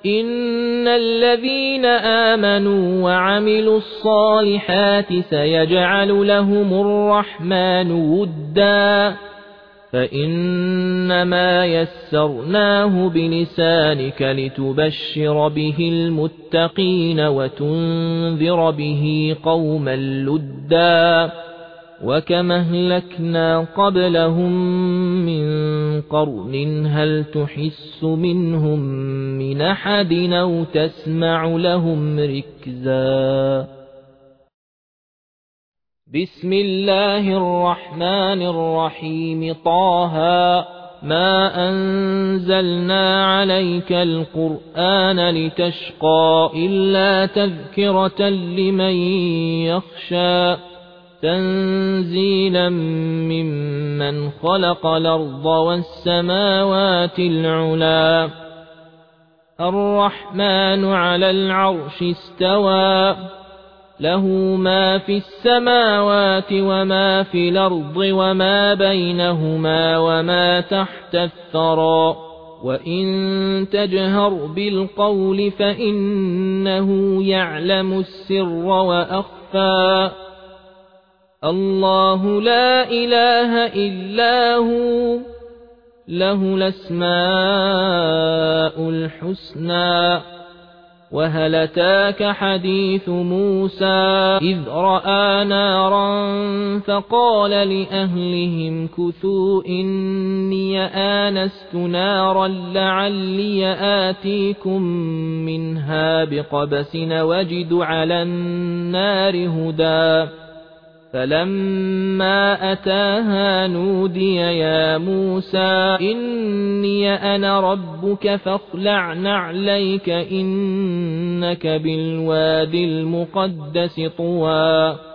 إن الذين آمنوا وعملوا الصالحات سيجعل لهم الرحمن ودا فإنما يسرناه بلسانك لتبشر به المتقين وتنذر به قوما لدا وكما أهلكنا قبلهم من قرن هل تحس منهم من أحد أو تسمع لهم ركزا بسم الله الرحمن الرحيم طه ما أنزلنا عليك القرآن لتشقى إلا تذكرة لمن يخشى تنزيلا ممن خلق الأرض والسماوات العلا الرحمن على العرش استوى له ما في السماوات وما في الأرض وما بينهما وما تحت الثرى وإن تجهر بالقول فإنه يعلم السر وأخفى الله لا إله إلا هو له الأسماء الحسنى وهل أتاك حديث موسى إذ رأى نارا فقال لأهلهم كثوا إني آنست نارا لعلي آتيكم منها بقبس وجد على النار هدى فلما أتاها نودي يا موسى إني أنا ربك فاخلع نعليك إنك بالوادي المقدس طوى